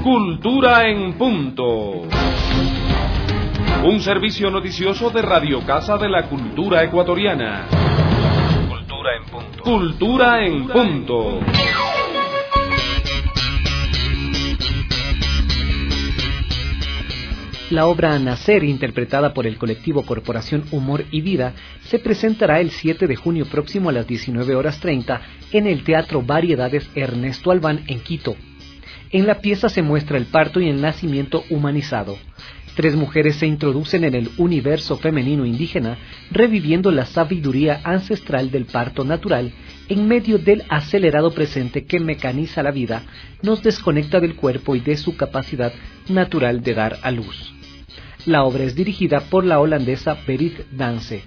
Cultura en Punto. Un servicio noticioso de Radio Casa de la Cultura Ecuatoriana. Cultura en Punto. Cultura en Punto. La obra Nacer, interpretada por el colectivo Corporación Humor y Vida, se presentará el 7 de junio próximo a las 19:30 en el Teatro Variedades Ernesto Albán en Quito. En la pieza se muestra el parto y el nacimiento humanizado. 3 mujeres se introducen en el universo femenino indígena, reviviendo la sabiduría ancestral del parto natural en medio del acelerado presente que mecaniza la vida, nos desconecta del cuerpo y de su capacidad natural de dar a luz. La obra es dirigida por la holandesa Berit Dance.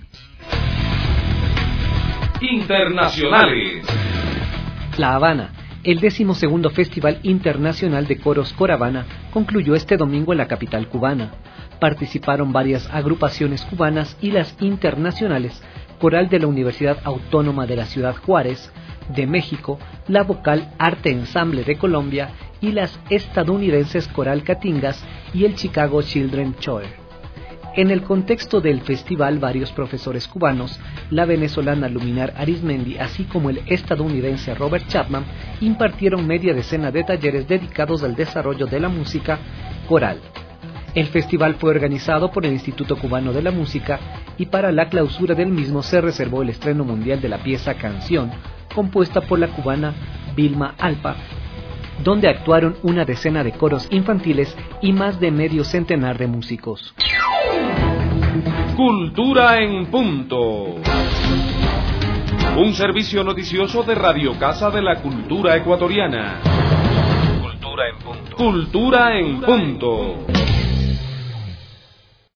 Internacionales. La Habana. El 12º Festival Internacional de Coros Coravana concluyó este domingo en la capital cubana. Participaron varias agrupaciones cubanas y las internacionales, Coral de la Universidad Autónoma de la Ciudad Juárez, de México, la Vocal Arte Ensamble de Colombia y las estadounidenses Coral Catingas y el Chicago Children Choir. En el contexto del festival, varios profesores cubanos, la venezolana Luminar Arizmendi, así como el estadounidense Robert Chapman, impartieron media decena de talleres dedicados al desarrollo de la música coral. El festival fue organizado por el Instituto Cubano de la Música y para la clausura del mismo se reservó el estreno mundial de la pieza Canción, compuesta por la cubana Vilma Alpa, donde actuaron una decena de coros infantiles y más de medio centenar de músicos. Cultura en Punto. Un servicio noticioso de Radio Casa de la Cultura Ecuatoriana. Cultura en Punto. Cultura en Punto.